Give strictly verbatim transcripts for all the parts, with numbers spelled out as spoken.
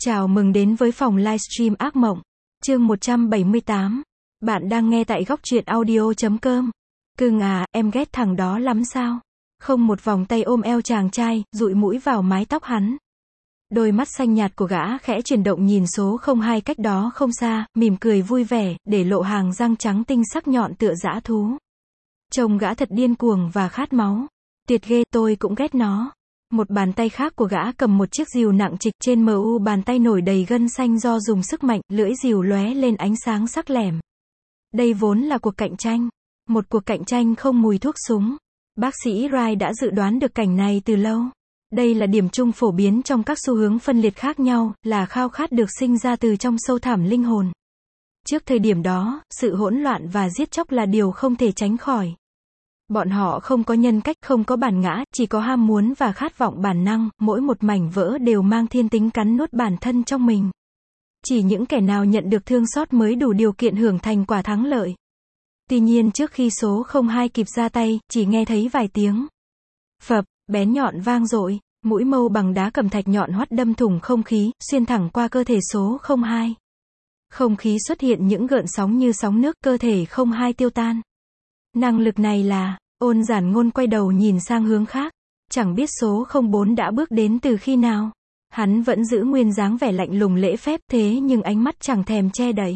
Chào mừng đến với phòng livestream ác mộng. Chương một trăm bảy mươi tám. Bạn đang nghe tại góc truyện audio chấm com. Cưng à, em ghét thằng đó lắm sao? Không, một vòng tay ôm eo chàng trai, dụi mũi vào mái tóc hắn. Đôi mắt xanh nhạt của gã khẽ chuyển động nhìn số không hai cách đó không xa, mỉm cười vui vẻ, để lộ hàng răng trắng tinh sắc nhọn tựa dã thú. Trông gã thật điên cuồng và khát máu. Tuyệt ghê, tôi cũng ghét nó. Một bàn tay khác của gã cầm một chiếc rìu nặng trịch, trên mu bàn tay nổi đầy gân xanh do dùng sức mạnh, lưỡi rìu lóe lên ánh sáng sắc lẻm. Đây vốn là cuộc cạnh tranh. Một cuộc cạnh tranh không mùi thuốc súng. Bác sĩ Wright đã dự đoán được cảnh này từ lâu. Đây là điểm chung phổ biến trong các xu hướng phân liệt khác nhau, là khao khát được sinh ra từ trong sâu thẳm linh hồn. Trước thời điểm đó, sự hỗn loạn và giết chóc là điều không thể tránh khỏi. Bọn họ không có nhân cách, không có bản ngã, chỉ có ham muốn và khát vọng bản năng, mỗi một mảnh vỡ đều mang thiên tính cắn nuốt bản thân trong mình. Chỉ những kẻ nào nhận được thương xót mới đủ điều kiện hưởng thành quả thắng lợi. Tuy nhiên trước khi số không hai kịp ra tay, chỉ nghe thấy vài tiếng phập, bén nhọn vang dội, mũi mâu bằng đá cẩm thạch nhọn hoắt đâm thủng không khí, xuyên thẳng qua cơ thể số không hai. Không khí xuất hiện những gợn sóng như sóng nước, cơ thể không hai tiêu tan. Năng lực này là... Ôn Giản Ngôn quay đầu nhìn sang hướng khác. Chẳng biết số không bốn đã bước đến từ khi nào. Hắn vẫn giữ nguyên dáng vẻ lạnh lùng lễ phép, thế nhưng ánh mắt chẳng thèm che đậy.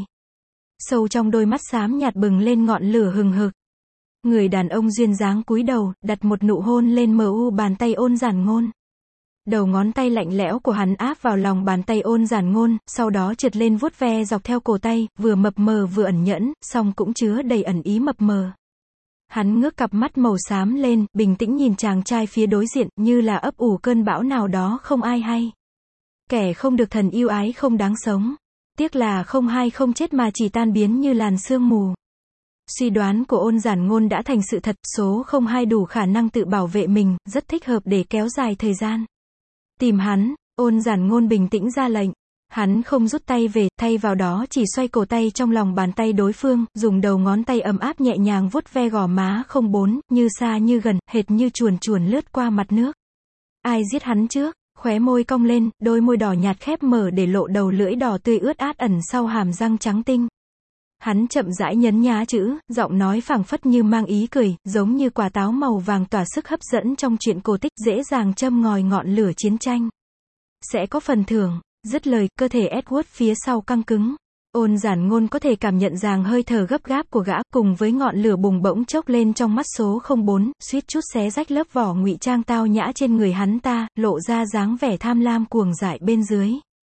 Sâu trong đôi mắt xám nhạt bừng lên ngọn lửa hừng hực. Người đàn ông duyên dáng cúi đầu, đặt một nụ hôn lên mu bàn tay Ôn Giản Ngôn. Đầu ngón tay lạnh lẽo của hắn áp vào lòng bàn tay Ôn Giản Ngôn, sau đó trượt lên vuốt ve dọc theo cổ tay, vừa mập mờ vừa ẩn nhẫn, song cũng chứa đầy ẩn ý mập mờ. Hắn ngước cặp mắt màu xám lên, bình tĩnh nhìn chàng trai phía đối diện, như là ấp ủ cơn bão nào đó không ai hay. Kẻ không được thần yêu ái không đáng sống. Tiếc là không hai không chết mà chỉ tan biến như làn sương mù. Suy đoán của Ôn Giản Ngôn đã thành sự thật, số không hai đủ khả năng tự bảo vệ mình, rất thích hợp để kéo dài thời gian. Tìm hắn, Ôn Giản Ngôn bình tĩnh ra lệnh. Hắn không rút tay về, thay vào đó chỉ xoay cổ tay trong lòng bàn tay đối phương, dùng đầu ngón tay ấm áp nhẹ nhàng vuốt ve gò má không bốn, như xa như gần, hệt như chuồn chuồn lướt qua mặt nước. Ai giết hắn trước? Khóe môi cong lên, đôi môi đỏ nhạt khép mở để lộ đầu lưỡi đỏ tươi ướt át ẩn sau hàm răng trắng tinh. Hắn chậm rãi nhấn nhá chữ, giọng nói phảng phất như mang ý cười, giống như quả táo màu vàng tỏa sức hấp dẫn trong truyện cổ tích, dễ dàng châm ngòi ngọn lửa chiến tranh. Sẽ có phần thưởng. Dứt lời, cơ thể Edward phía sau căng cứng. Ôn Giản Ngôn có thể cảm nhận ràng hơi thở gấp gáp của gã, cùng với ngọn lửa bùng bỗng chốc lên trong mắt số không bốn, suýt chút xé rách lớp vỏ ngụy trang tao nhã trên người hắn ta, lộ ra dáng vẻ tham lam cuồng dại bên dưới.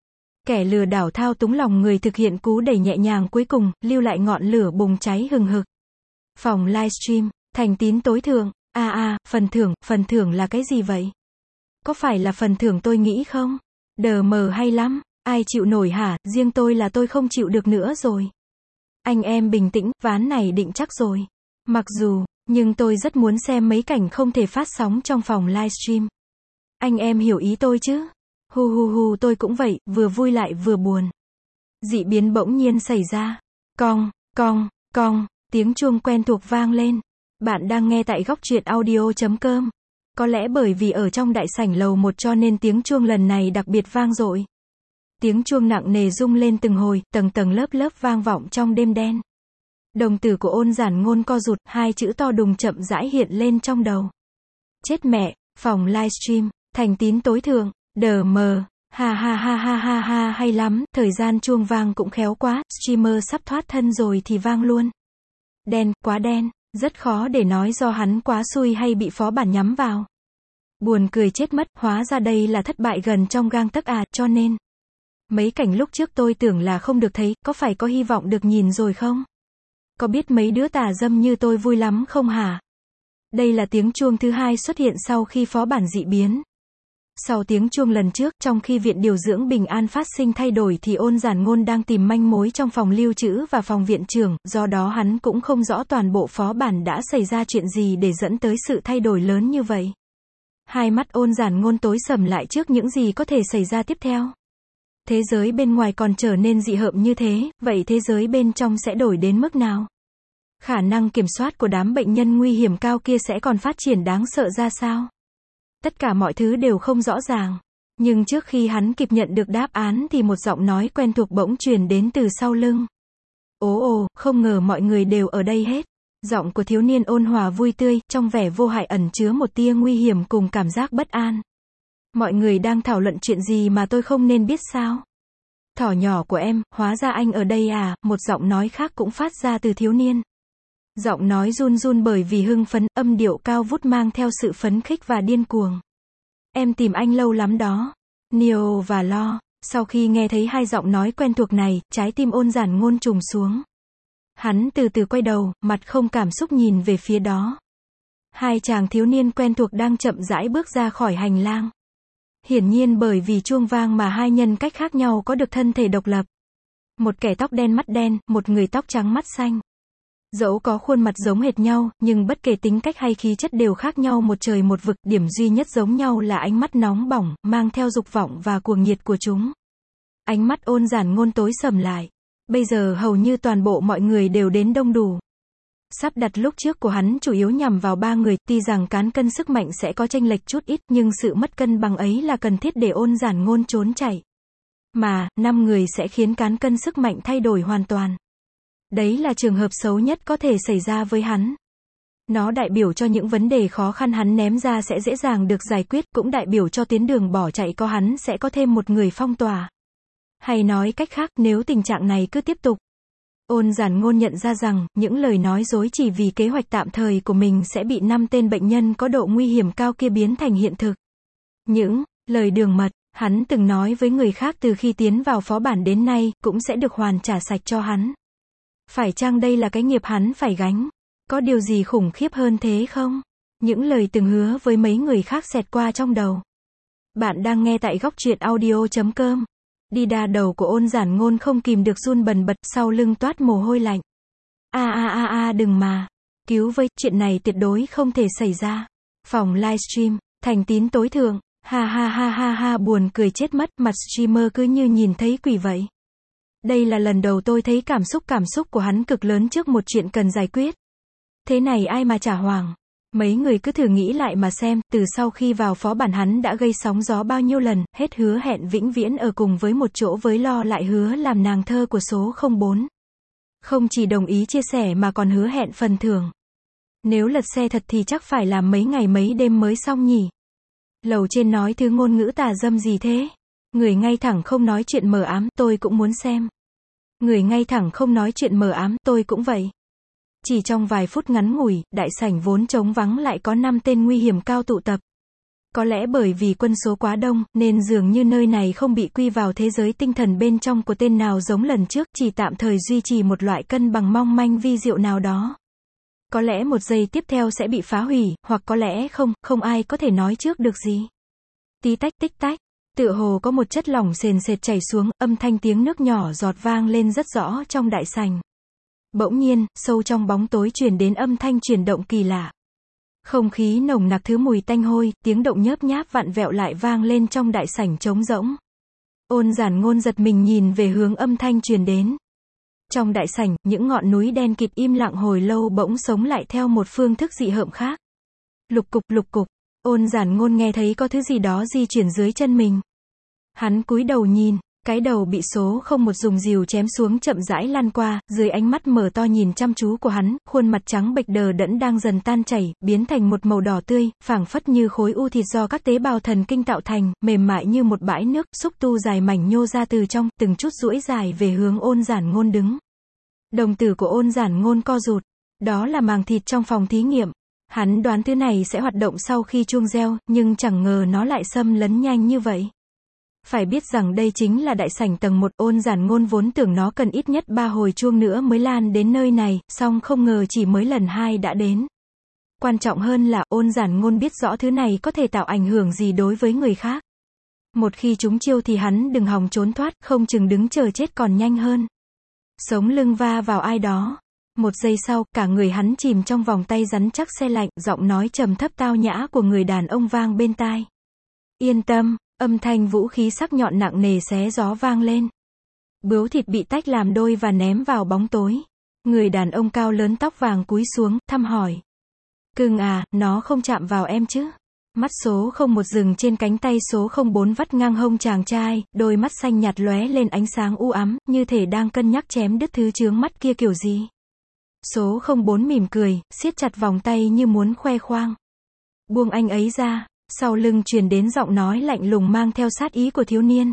Kẻ lừa đảo thao túng lòng người thực hiện cú đẩy nhẹ nhàng cuối cùng, lưu lại ngọn lửa bùng cháy hừng hực. Phòng livestream, thành tín tối thượng, a a, à, phần thưởng, phần thưởng là cái gì vậy? Có phải là phần thưởng tôi nghĩ không? Đờ mờ hay lắm, ai chịu nổi hả, riêng tôi là tôi không chịu được nữa rồi. Anh em bình tĩnh, ván này định chắc rồi. Mặc dù, nhưng tôi rất muốn xem mấy cảnh không thể phát sóng trong phòng livestream. Anh em hiểu ý tôi chứ? Hu hu hu, tôi cũng vậy, vừa vui lại vừa buồn. Dị biến bỗng nhiên xảy ra. Cong, cong, cong, tiếng chuông quen thuộc vang lên. Bạn đang nghe tại góc truyện audio chấm com. Có lẽ bởi vì ở trong đại sảnh lầu một cho nên tiếng chuông lần này đặc biệt vang dội. Tiếng chuông nặng nề rung lên từng hồi, tầng tầng lớp lớp vang vọng trong đêm đen. Đồng tử của Ôn Giản Ngôn co rụt, hai chữ to đùng chậm rãi hiện lên trong đầu. Chết mẹ, phòng livestream, thành tín tối thượng, đờ mờ, ha ha ha ha ha ha hay lắm, thời gian chuông vang cũng khéo quá, streamer sắp thoát thân rồi thì vang luôn. Đen, quá đen. Rất khó để nói do hắn quá xui hay bị phó bản nhắm vào. Buồn cười chết mất, hóa ra đây là thất bại gần trong gang tấc à, cho nên. Mấy cảnh lúc trước tôi tưởng là không được thấy, có phải có hy vọng được nhìn rồi không? Có biết mấy đứa tà dâm như tôi vui lắm không hả? Đây là tiếng chuông thứ hai xuất hiện sau khi phó bản dị biến. Sau tiếng chuông lần trước, trong khi viện điều dưỡng Bình An phát sinh thay đổi thì Ôn Giản Ngôn đang tìm manh mối trong phòng lưu trữ và phòng viện trưởng, do đó hắn cũng không rõ toàn bộ phó bản đã xảy ra chuyện gì để dẫn tới sự thay đổi lớn như vậy. Hai mắt Ôn Giản Ngôn tối sầm lại trước những gì có thể xảy ra tiếp theo. Thế giới bên ngoài còn trở nên dị hợm như thế, vậy thế giới bên trong sẽ đổi đến mức nào? Khả năng kiểm soát của đám bệnh nhân nguy hiểm cao kia sẽ còn phát triển đáng sợ ra sao? Tất cả mọi thứ đều không rõ ràng. Nhưng trước khi hắn kịp nhận được đáp án thì một giọng nói quen thuộc bỗng truyền đến từ sau lưng. Ồ ồ, không ngờ mọi người đều ở đây hết. Giọng của thiếu niên ôn hòa vui tươi, trong vẻ vô hại ẩn chứa một tia nguy hiểm cùng cảm giác bất an. Mọi người đang thảo luận chuyện gì mà tôi không nên biết sao? Thỏ nhỏ của em, hóa ra anh ở đây à, một giọng nói khác cũng phát ra từ thiếu niên. Giọng nói run run bởi vì hưng phấn, âm điệu cao vút mang theo sự phấn khích và điên cuồng. Em tìm anh lâu lắm đó. Neo và Lo. Sau khi nghe thấy hai giọng nói quen thuộc này, trái tim Ôn Giản Ngôn trùng xuống. Hắn từ từ quay đầu, mặt không cảm xúc nhìn về phía đó. Hai chàng thiếu niên quen thuộc đang chậm rãi bước ra khỏi hành lang. Hiển nhiên bởi vì chuông vang mà hai nhân cách khác nhau có được thân thể độc lập. Một kẻ tóc đen mắt đen, một người tóc trắng mắt xanh. Dẫu có khuôn mặt giống hệt nhau, nhưng bất kể tính cách hay khí chất đều khác nhau một trời một vực, điểm duy nhất giống nhau là ánh mắt nóng bỏng, mang theo dục vọng và cuồng nhiệt của chúng. Ánh mắt Ôn Giản Ngôn tối sầm lại. Bây giờ hầu như toàn bộ mọi người đều đến đông đủ. Sắp đặt lúc trước của hắn chủ yếu nhằm vào ba người, tuy rằng cán cân sức mạnh sẽ có chênh lệch chút ít, nhưng sự mất cân bằng ấy là cần thiết để Ôn Giản Ngôn trốn chạy. Mà, năm người sẽ khiến cán cân sức mạnh thay đổi hoàn toàn. Đấy là trường hợp xấu nhất có thể xảy ra với hắn. Nó đại biểu cho những vấn đề khó khăn hắn ném ra sẽ dễ dàng được giải quyết, cũng đại biểu cho tuyến đường bỏ chạy có hắn sẽ có thêm một người phong tỏa. Hay nói cách khác, nếu tình trạng này cứ tiếp tục, Ôn Giản Ngôn nhận ra rằng, những lời nói dối chỉ vì kế hoạch tạm thời của mình sẽ bị năm tên bệnh nhân có độ nguy hiểm cao kia biến thành hiện thực. Những lời đường mật hắn từng nói với người khác từ khi tiến vào phó bản đến nay, cũng sẽ được hoàn trả sạch cho hắn. Phải chăng đây là cái nghiệp hắn phải gánh? Có điều gì khủng khiếp hơn thế không? Những lời từng hứa với mấy người khác xẹt qua trong đầu. Bạn đang nghe tại góc truyện audio chấm com. Đi đà đầu của Ôn Giản Ngôn không kìm được run bần bật, sau lưng toát mồ hôi lạnh. A a a a đừng mà. Cứu với, chuyện này tuyệt đối không thể xảy ra. Phòng livestream, thành tín tối thượng. Ha ha ha ha ha buồn cười chết mất, mặt streamer cứ như nhìn thấy quỷ vậy. Đây là lần đầu tôi thấy cảm xúc cảm xúc của hắn cực lớn trước một chuyện cần giải quyết. Thế này ai mà chả hoảng. Mấy người cứ thử nghĩ lại mà xem, từ sau khi vào phó bản hắn đã gây sóng gió bao nhiêu lần, hết hứa hẹn vĩnh viễn ở cùng với một chỗ với Lo lại hứa làm nàng thơ của số không bốn. Không chỉ đồng ý chia sẻ mà còn hứa hẹn phần thưởng. Nếu lật xe thật thì chắc phải làm mấy ngày mấy đêm mới xong nhỉ. Lầu trên nói thứ ngôn ngữ tà dâm gì thế? Người ngay thẳng không nói chuyện mờ ám, tôi cũng muốn xem. Người ngay thẳng không nói chuyện mờ ám, tôi cũng vậy. Chỉ trong vài phút ngắn ngủi, đại sảnh vốn trống vắng lại có năm tên nguy hiểm cao tụ tập. Có lẽ bởi vì quân số quá đông, nên dường như nơi này không bị quy vào thế giới tinh thần bên trong của tên nào giống lần trước, chỉ tạm thời duy trì một loại cân bằng mong manh vi diệu nào đó. Có lẽ một giây tiếp theo sẽ bị phá hủy, hoặc có lẽ không, không ai có thể nói trước được gì. Tí tách tích tách, tựa hồ có một chất lỏng sền sệt chảy xuống, âm thanh tiếng nước nhỏ giọt vang lên rất rõ trong đại sảnh. Bỗng nhiên, sâu trong bóng tối truyền đến âm thanh chuyển động kỳ lạ. Không khí nồng nặc thứ mùi tanh hôi, tiếng động nhớp nháp vặn vẹo lại vang lên trong đại sảnh trống rỗng. Ôn Giản Ngôn giật mình nhìn về hướng âm thanh truyền đến. Trong đại sảnh, những ngọn núi đen kịt im lặng hồi lâu bỗng sống lại theo một phương thức dị hợm khác. Lục cục lục cục, Ôn Giản Ngôn nghe thấy có thứ gì đó di chuyển dưới chân mình. Hắn cúi đầu nhìn, cái đầu bị số không một dùng rìu chém xuống chậm rãi lăn qua, dưới ánh mắt mở to nhìn chăm chú của hắn, khuôn mặt trắng bệch đờ đẫn đang dần tan chảy, biến thành một màu đỏ tươi, phảng phất như khối u thịt do các tế bào thần kinh tạo thành, mềm mại như một bãi nước, xúc tu dài mảnh nhô ra từ trong, từng chút duỗi dài về hướng Ôn Giản Ngôn đứng. Đồng tử của Ôn Giản Ngôn co rụt. Đó là màng thịt trong phòng thí nghiệm. Hắn đoán thứ này sẽ hoạt động sau khi chuông reo, nhưng chẳng ngờ nó lại xâm lấn nhanh như vậy. Phải biết rằng đây chính là đại sảnh tầng một, Ôn Giản Ngôn vốn tưởng nó cần ít nhất ba hồi chuông nữa mới lan đến nơi này, song không ngờ chỉ mới lần hai đã đến. Quan trọng hơn là, Ôn Giản Ngôn biết rõ thứ này có thể tạo ảnh hưởng gì đối với người khác. Một khi chúng chiêu thì hắn đừng hòng trốn thoát, không chừng đứng chờ chết còn nhanh hơn. Sống lưng va vào ai đó. Một giây sau, cả người hắn chìm trong vòng tay rắn chắc se lạnh, giọng nói trầm thấp tao nhã của người đàn ông vang bên tai. Yên tâm. Âm thanh vũ khí sắc nhọn nặng nề xé gió vang lên. Bướu thịt bị tách làm đôi và ném vào bóng tối. Người đàn ông cao lớn tóc vàng cúi xuống, thăm hỏi. Cưng à, nó không chạm vào em chứ? Mắt số không một dừng trên cánh tay số không bốn vắt ngang hông chàng trai, đôi mắt xanh nhạt lóe lên ánh sáng u ám, như thể đang cân nhắc chém đứt thứ chướng mắt kia kiểu gì. Số không bốn mỉm cười, siết chặt vòng tay như muốn khoe khoang. Buông anh ấy ra, sau lưng truyền đến giọng nói lạnh lùng mang theo sát ý của thiếu niên.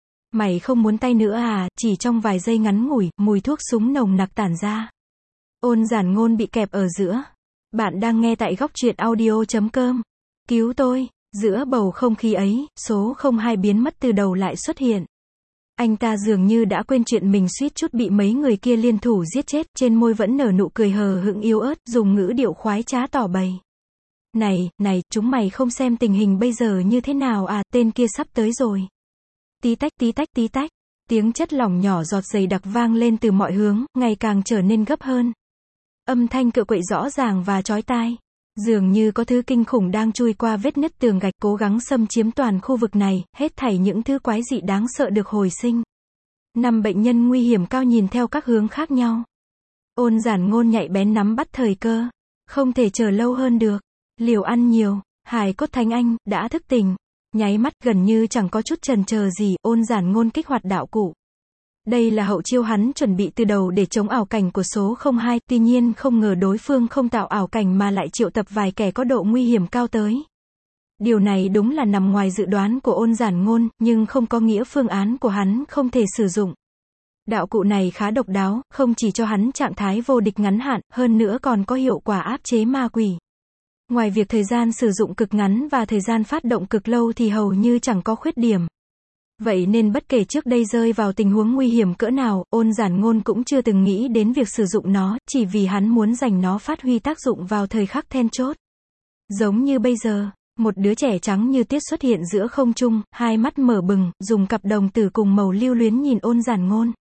Mày không muốn tay nữa à? Chỉ trong vài giây ngắn ngủi, mùi thuốc súng nồng nặc tản ra. Ôn Giản Ngôn bị kẹp ở giữa. Bạn đang nghe tại góc truyện audio chấm com. Cứu tôi. Giữa bầu không khí ấy, số không hai biến mất từ đầu lại xuất hiện. Anh ta dường như đã quên chuyện mình suýt chút bị mấy người kia liên thủ giết chết, trên môi vẫn nở nụ cười hờ hững yếu ớt, dùng ngữ điệu khoái trá tỏ bày. Này, này, chúng mày không xem tình hình bây giờ như thế nào à, tên kia sắp tới rồi. Tí tách tí tách tí tách, tiếng chất lỏng nhỏ giọt dày đặc vang lên từ mọi hướng, ngày càng trở nên gấp hơn. Âm thanh cựa quậy rõ ràng và chói tai. Dường như có thứ kinh khủng đang chui qua vết nứt tường gạch cố gắng xâm chiếm toàn khu vực này, hết thảy những thứ quái dị đáng sợ được hồi sinh. Năm bệnh nhân nguy hiểm cao nhìn theo các hướng khác nhau. Ôn Giản Ngôn nhạy bén nắm bắt thời cơ. Không thể chờ lâu hơn được. Liều ăn nhiều, hài cốt Thánh Anh, đã thức tỉnh. Nháy mắt gần như chẳng có chút chần chờ gì, Ôn Giản Ngôn kích hoạt đạo cụ. Đây là hậu chiêu hắn chuẩn bị từ đầu để chống ảo cảnh của số không hai, tuy nhiên không ngờ đối phương không tạo ảo cảnh mà lại triệu tập vài kẻ có độ nguy hiểm cao tới. Điều này đúng là nằm ngoài dự đoán của Ôn Giản Ngôn, nhưng không có nghĩa phương án của hắn không thể sử dụng. Đạo cụ này khá độc đáo, không chỉ cho hắn trạng thái vô địch ngắn hạn, hơn nữa còn có hiệu quả áp chế ma quỷ. Ngoài việc thời gian sử dụng cực ngắn và thời gian phát động cực lâu thì hầu như chẳng có khuyết điểm. Vậy nên bất kể trước đây rơi vào tình huống nguy hiểm cỡ nào, Ôn Giản Ngôn cũng chưa từng nghĩ đến việc sử dụng nó, chỉ vì hắn muốn dành nó phát huy tác dụng vào thời khắc then chốt. Giống như bây giờ, một đứa trẻ trắng như tuyết xuất hiện giữa không trung, hai mắt mở bừng, dùng cặp đồng tử cùng màu lưu luyến nhìn Ôn Giản Ngôn.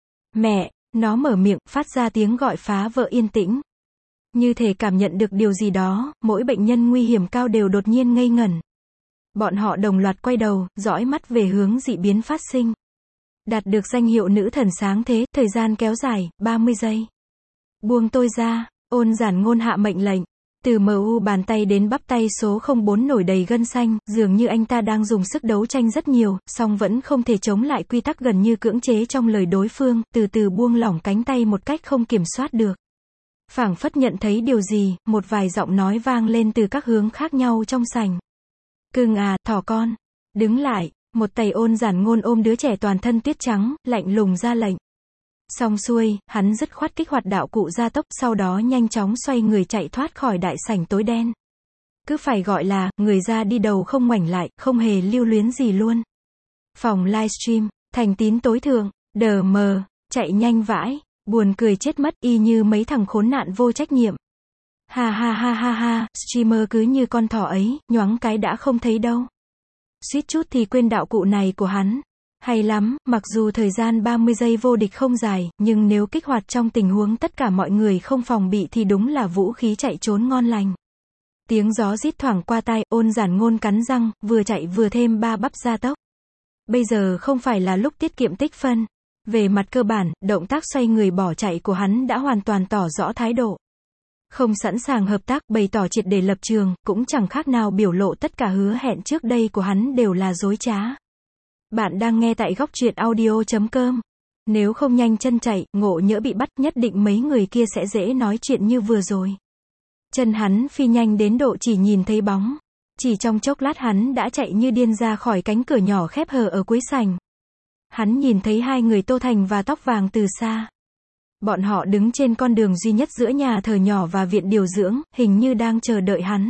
Mẹ, nó mở miệng, phát ra tiếng gọi phá vỡ yên tĩnh. Như thể cảm nhận được điều gì đó, mỗi bệnh nhân nguy hiểm cao đều đột nhiên ngây ngẩn. Bọn họ đồng loạt quay đầu, dõi mắt về hướng dị biến phát sinh. Đạt được danh hiệu nữ thần sáng thế, thời gian kéo dài, ba mươi giây. Buông tôi ra, Ôn Giản Ngôn hạ mệnh lệnh. Từ mờ u bàn tay đến bắp tay số không bốn nổi đầy gân xanh, dường như anh ta đang dùng sức đấu tranh rất nhiều, song vẫn không thể chống lại quy tắc gần như cưỡng chế trong lời đối phương, từ từ buông lỏng cánh tay một cách không kiểm soát được. Phảng phất nhận thấy điều gì, một vài giọng nói vang lên từ các hướng khác nhau trong sảnh. Cưng à, thỏ con, đứng lại. Một tay Ôn Giản Ngôn ôm đứa trẻ toàn thân tuyết trắng, lạnh lùng ra lệnh. Xong xuôi, hắn dứt khoát kích hoạt đạo cụ gia tốc, sau đó nhanh chóng xoay người chạy thoát khỏi đại sảnh tối đen. Cứ phải gọi là, người ra đi đầu không ngoảnh lại, không hề lưu luyến gì luôn. Phòng livestream, thành tín tối thượng, đờ mờ, chạy nhanh vãi, buồn cười chết mất, y như mấy thằng khốn nạn vô trách nhiệm. Ha ha ha ha ha, streamer cứ như con thỏ ấy, nhoáng cái đã không thấy đâu. Suýt chút thì quên đạo cụ này của hắn. Hay lắm, mặc dù thời gian ba mươi giây vô địch không dài, nhưng nếu kích hoạt trong tình huống tất cả mọi người không phòng bị thì đúng là vũ khí chạy trốn ngon lành. Tiếng gió rít thoảng qua tai, Ôn Giản Ngôn cắn răng, vừa chạy vừa thêm ba bắp gia tốc. Bây giờ không phải là lúc tiết kiệm tích phân. Về mặt cơ bản, động tác xoay người bỏ chạy của hắn đã hoàn toàn tỏ rõ thái độ. Không sẵn sàng hợp tác, bày tỏ triệt để lập trường, cũng chẳng khác nào biểu lộ tất cả hứa hẹn trước đây của hắn đều là dối trá. Bạn đang nghe tại góc truyện audio chấm com. Nếu không nhanh chân chạy, ngộ nhỡ bị bắt, nhất định mấy người kia sẽ dễ nói chuyện như vừa rồi. Chân hắn phi nhanh đến độ chỉ nhìn thấy bóng. Chỉ trong chốc lát hắn đã chạy như điên ra khỏi cánh cửa nhỏ khép hờ ở cuối sảnh. Hắn nhìn thấy hai người Tô Thành và Tóc Vàng từ xa. Bọn họ đứng trên con đường duy nhất giữa nhà thờ nhỏ và viện điều dưỡng, hình như đang chờ đợi hắn.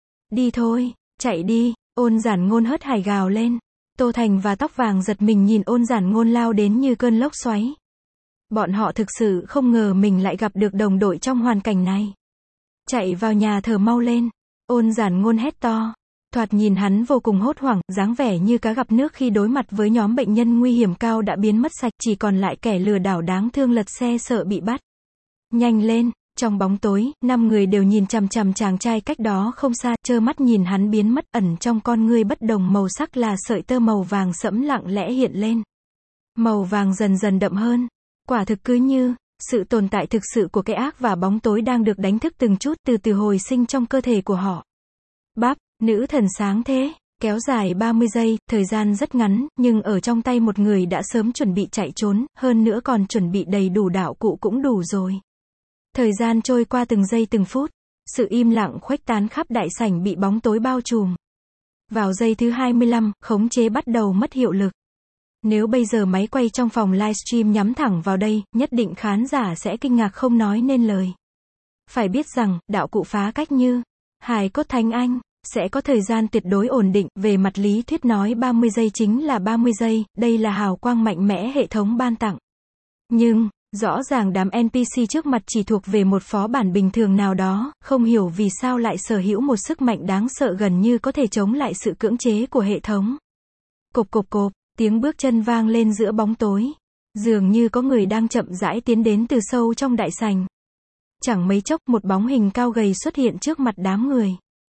Đi thôi, chạy đi, Ôn Giản Ngôn hớt hải gào lên. Tô Thành và Tóc Vàng giật mình nhìn Ôn Giản Ngôn lao đến như cơn lốc xoáy. Bọn họ thực sự không ngờ mình lại gặp được đồng đội trong hoàn cảnh này. Chạy vào nhà thờ mau lên. Ôn Giản Ngôn hét to. Thoạt nhìn hắn vô cùng hốt hoảng, dáng vẻ như cá gặp nước khi đối mặt với nhóm bệnh nhân nguy hiểm cao đã biến mất sạch, chỉ còn lại kẻ lừa đảo đáng thương lật xe sợ bị bắt. Nhanh lên, trong bóng tối, năm người đều nhìn chằm chằm chàng trai cách đó không xa, trơ mắt nhìn hắn biến mất, ẩn trong con ngươi bất đồng màu sắc là sợi tơ màu vàng sẫm lặng lẽ hiện lên. Màu vàng dần dần đậm hơn. Quả thực cứ như, sự tồn tại thực sự của cái ác và bóng tối đang được đánh thức từng chút từ từ hồi sinh trong cơ thể của họ. Bắp, Nữ thần sáng thế, kéo dài ba mươi giây, thời gian rất ngắn, nhưng ở trong tay một người đã sớm chuẩn bị chạy trốn, hơn nữa còn chuẩn bị đầy đủ đạo cụ cũng đủ rồi. Thời gian trôi qua từng giây từng phút, sự im lặng khuếch tán khắp đại sảnh bị bóng tối bao trùm. Vào giây thứ hai mươi lăm, khống chế bắt đầu mất hiệu lực. Nếu bây giờ máy quay trong phòng livestream nhắm thẳng vào đây, nhất định khán giả sẽ kinh ngạc không nói nên lời. Phải biết rằng, đạo cụ phá cách như hài cốt Thánh Anh sẽ có thời gian tuyệt đối ổn định, về mặt lý thuyết nói ba mươi giây chính là ba mươi giây, đây là hào quang mạnh mẽ hệ thống ban tặng. Nhưng, rõ ràng đám en pê xê trước mặt chỉ thuộc về một phó bản bình thường nào đó, không hiểu vì sao lại sở hữu một sức mạnh đáng sợ gần như có thể chống lại sự cưỡng chế của hệ thống. Cộp cộp cộp, tiếng bước chân vang lên giữa bóng tối. Dường như có người đang chậm rãi tiến đến từ sâu trong đại sảnh. Chẳng mấy chốc, một bóng hình cao gầy xuất hiện trước mặt đám người.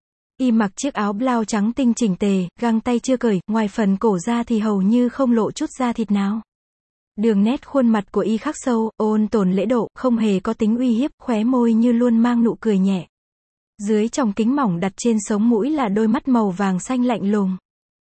Y mặc chiếc áo blau trắng tinh chỉnh tề, găng tay chưa cởi, ngoài phần cổ ra thì hầu như không lộ chút da thịt nào. Đường nét khuôn mặt của y khắc sâu, ôn tồn lễ độ, không hề có tính uy hiếp, khóe môi như luôn mang nụ cười nhẹ. Dưới tròng kính mỏng đặt trên sống mũi là đôi mắt màu vàng xanh lạnh lùng.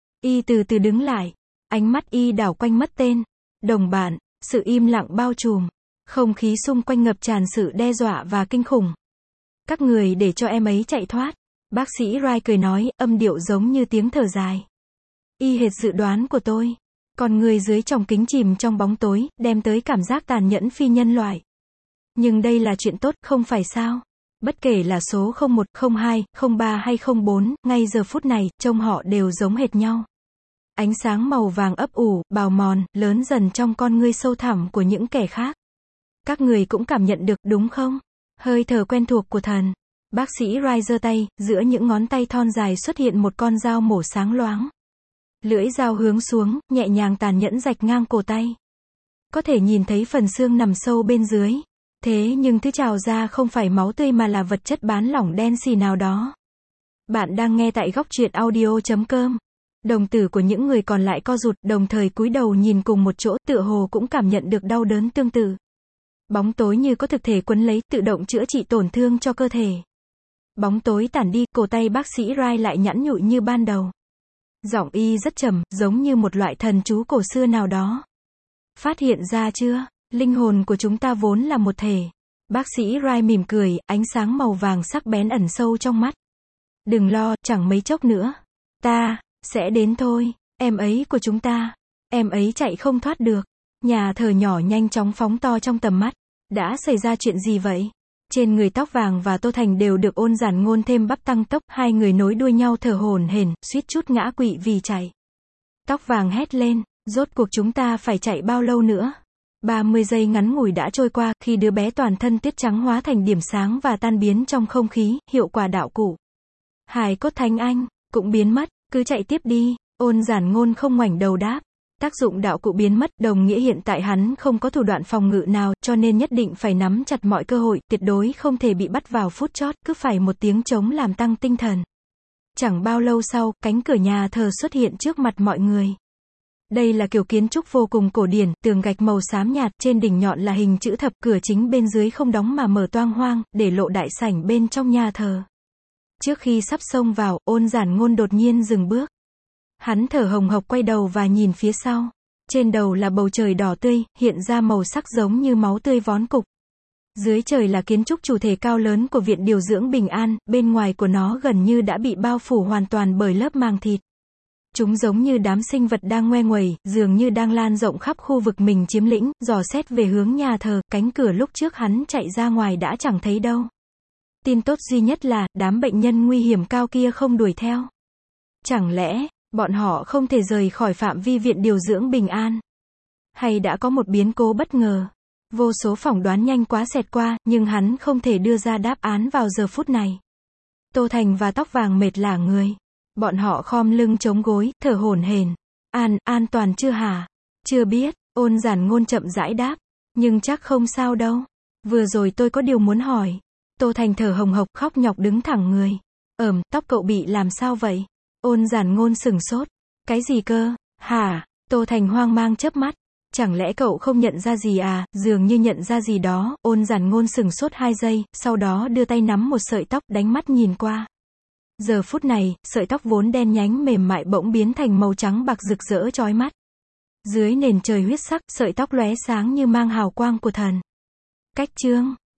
Y từ từ đứng lại, ánh mắt y đảo quanh mất tên, đồng bạn, sự im lặng bao trùm, không khí xung quanh ngập tràn sự đe dọa và kinh khủng. Các người để cho em ấy chạy thoát. Bác sĩ Rai cười nói, âm điệu giống như tiếng thở dài. Y hệt dự đoán của tôi. Còn người dưới tròng kính chìm trong bóng tối, đem tới cảm giác tàn nhẫn phi nhân loại. Nhưng đây là chuyện tốt, không phải sao? Bất kể là số không một, không hai, không ba hay không bốn, ngay giờ phút này, trông họ đều giống hệt nhau. Ánh sáng màu vàng ấp ủ, bào mòn, lớn dần trong con ngươi sâu thẳm của những kẻ khác. Các người cũng cảm nhận được, đúng không? Hơi thở quen thuộc của thần. Bác sĩ Rai giơ tay, giữa những ngón tay thon dài xuất hiện một con dao mổ sáng loáng. Lưỡi dao hướng xuống, nhẹ nhàng tàn nhẫn rạch ngang cổ tay. Có thể nhìn thấy phần xương nằm sâu bên dưới. Thế nhưng thứ trào ra không phải máu tươi mà là vật chất bán lỏng đen xì nào đó. Bạn đang nghe tại góc truyện audio chấm com. Đồng tử của những người còn lại co rụt, đồng thời cúi đầu nhìn cùng một chỗ, tựa hồ cũng cảm nhận được đau đớn tương tự. Bóng tối như có thực thể quấn lấy, tự động chữa trị tổn thương cho cơ thể. Bóng tối tản đi, cổ tay bác sĩ Rai lại nhẵn nhụi như ban đầu. Giọng y rất trầm, giống như một loại thần chú cổ xưa nào đó. Phát hiện ra chưa? Linh hồn của chúng ta vốn là một thể. Bác sĩ Rai mỉm cười, ánh sáng màu vàng sắc bén ẩn sâu trong mắt. Đừng lo, chẳng mấy chốc nữa. Ta, sẽ đến thôi. Em ấy của chúng ta. Em ấy chạy không thoát được. Nhà thờ nhỏ nhanh chóng phóng to trong tầm mắt. Đã xảy ra chuyện gì vậy? Trên người Tóc Vàng và Tô Thành đều được Ôn Giản Ngôn thêm bắp tăng tốc, hai người nối đuôi nhau thở hổn hển, suýt chút ngã quỵ vì chạy. Tóc Vàng hét lên, rốt cuộc chúng ta phải chạy bao lâu nữa? ba mươi giây ngắn ngủi đã trôi qua, khi đứa bé toàn thân tuyết trắng hóa thành điểm sáng và tan biến trong không khí, hiệu quả đạo cụ hài cốt Thánh Anh cũng biến mất, cứ chạy tiếp đi. Ôn Giản Ngôn không ngoảnh đầu đáp. Tác dụng đạo cụ biến mất, đồng nghĩa hiện tại hắn không có thủ đoạn phòng ngự nào, cho nên nhất định phải nắm chặt mọi cơ hội, tuyệt đối không thể bị bắt vào phút chót, cứ phải một tiếng trống làm tăng tinh thần. Chẳng bao lâu sau, cánh cửa nhà thờ xuất hiện trước mặt mọi người. Đây là kiểu kiến trúc vô cùng cổ điển, tường gạch màu xám nhạt, trên đỉnh nhọn là hình chữ thập, cửa chính bên dưới không đóng mà mở toang hoang, để lộ đại sảnh bên trong nhà thờ. Trước khi sắp xông vào, Ôn Giản Ngôn đột nhiên dừng bước. Hắn thở hồng hộc quay đầu và nhìn phía sau. Trên đầu là bầu trời đỏ tươi, hiện ra màu sắc giống như máu tươi vón cục. Dưới trời là kiến trúc chủ thể cao lớn của Viện Điều dưỡng Bình An, bên ngoài của nó gần như đã bị bao phủ hoàn toàn bởi lớp màng thịt. Chúng giống như đám sinh vật đang ngoe nguẩy, dường như đang lan rộng khắp khu vực mình chiếm lĩnh, dò xét về hướng nhà thờ, cánh cửa lúc trước hắn chạy ra ngoài đã chẳng thấy đâu. Tin tốt duy nhất là, đám bệnh nhân nguy hiểm cao kia không đuổi theo. Chẳng lẽ, bọn họ không thể rời khỏi phạm vi Viện Điều dưỡng Bình An? Hay đã có một biến cố bất ngờ? Vô số phỏng đoán nhanh quá xẹt qua, nhưng hắn không thể đưa ra đáp án vào giờ phút này. Tô Thành và Tóc Vàng mệt lả người. Bọn họ khom lưng chống gối, thở hổn hển. An, an toàn chưa hả? Chưa biết, Ôn Giản Ngôn chậm rãi đáp. Nhưng chắc không sao đâu. Vừa rồi tôi có điều muốn hỏi. Tô Thành thở hồng hộc, khóc nhọc đứng thẳng người. Ờm, tóc cậu bị làm sao vậy? Ôn Giản Ngôn sửng sốt. Cái gì cơ? Hả? Tô Thành hoang mang chớp mắt. Chẳng lẽ cậu không nhận ra gì à? Dường như nhận ra gì đó. Ôn Giản Ngôn sửng sốt hai giây, sau đó đưa tay nắm một sợi tóc, đánh mắt nhìn qua. Giờ phút này, sợi tóc vốn đen nhánh mềm mại bỗng biến thành màu trắng bạc rực rỡ chói mắt. Dưới nền trời huyết sắc, sợi tóc lóe sáng như mang hào quang của thần. Cách chương